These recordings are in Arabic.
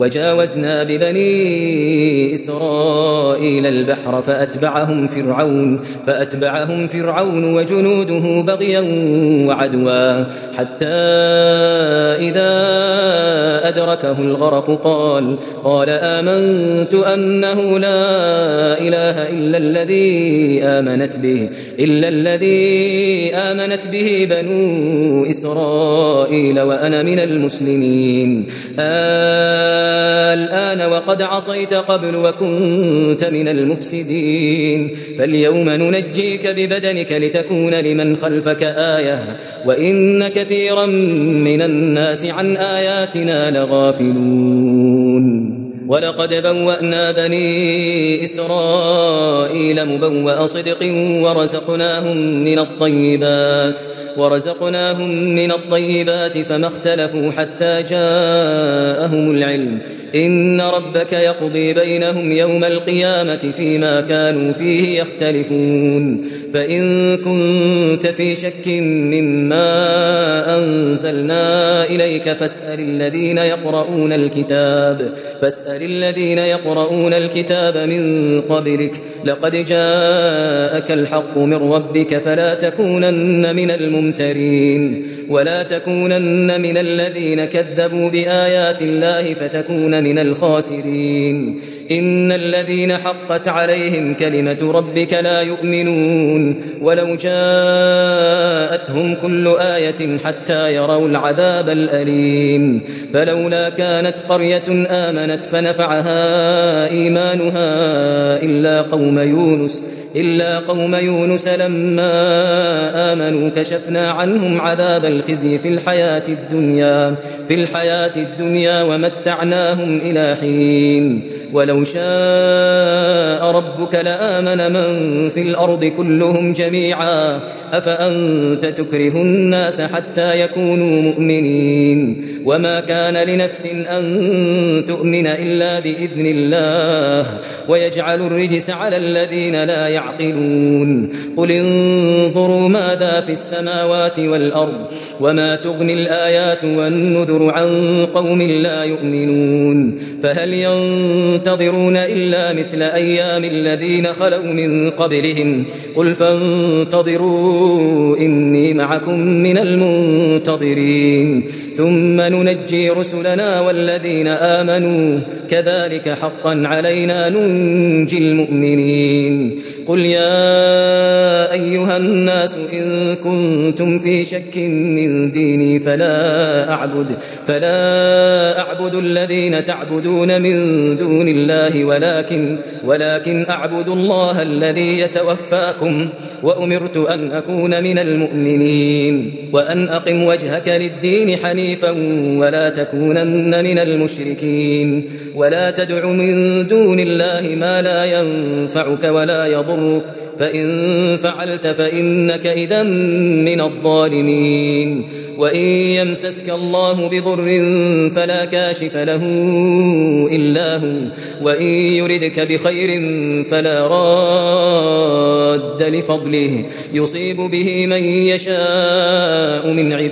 وجاوزنا ببني إسرائيل البحر فأتبعهم فرعون وجنوده بغيا وعدوا حتى إذا أدركه الغرق قال آمنت أنه لا إله إلا الذي آمنت به بنو إسرائيل وأنا من المسلمين الآن وقد عصيت قبل وكنت من المفسدين فاليوم ننجيك ببدنك لتكون لمن خلفك آية وإن كثيرا من الناس عن آياتنا لغافلون ولقد بوأنا بني إسرائيل مبوأ صدق ورزقناهم من الطيبات فما اختلفوا حتى جاءهم العلم إن ربك يقضي بينهم يوم القيامة فيما كانوا فيه يختلفون فإن كنت في شك مما أنزلنا إليك فاسأل الذين يقرؤون الكتاب من قبلك لقد جاءك الحق من ربك فلا تكونن من الممترين ولا تكونن من الذين كذبوا بآيات الله فتكون من الخاسرين إن الذين حقت عليهم كلمة ربك لا يؤمنون ولو جاءتهم كل آية حتى يروا العذاب الأليم فلولا كانت قرية آمنت فنفعها إيمانها إلا قوم يونس لما آمنوا كشفنا عنهم عذاب الخزي في الحياة الدنيا ومتعناهم إلى حين ولو شاء ربك لآمن من في الأرض كلهم جميعا أفأنت تكره الناس حتى يكونوا مؤمنين وما كان لنفس أن تؤمن إلا بإذن الله ويجعل الرجس على الذين لا يعقلون قل انظروا ماذا في السماوات والأرض وما تغني الآيات والنذر عن قوم لا يؤمنون فهل ينتظرون إلا مثل أيام الذين خلوا من قبلهم قل فانتظروا إني معكم من المنتظرين ثم ننجي رسلنا والذين آمنوا كذلك حقا علينا ننجي المؤمنين قل يا أيها الناس إن كنتم في شك من ديني فلا أعبد الذين تعبدون من دون الله ولكن أعبد الله الذي يتوفاكم وأمرت أن أكون من المؤمنين وأن أقم وجهك للدين حنيفا ولا تكونن من المشركين ولا تدع من دون الله ما لا ينفعك ولا يضرك فإن فعلت فإنك إذا من الظالمين وإن يمسسك الله بضر فلا كاشف له إلا هو وإن يردك بخير فلا راد لفضله يصيب به من يشاء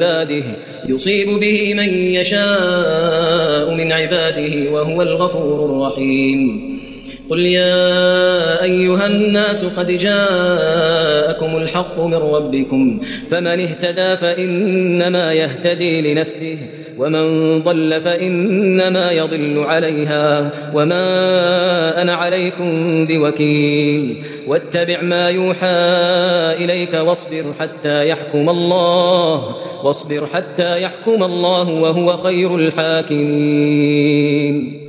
من عباده وهو الغفور الرحيم قل يا أيها الناس قد جاءكم الحق من ربكم فمن اهتدى فإنما يهتدي لنفسه ومن ضل فإنما يضل عليها وما أنا عليكم بوكيل واتبع ما يوحى إليك واصبر حتى يحكم الله وهو خير الحاكمين.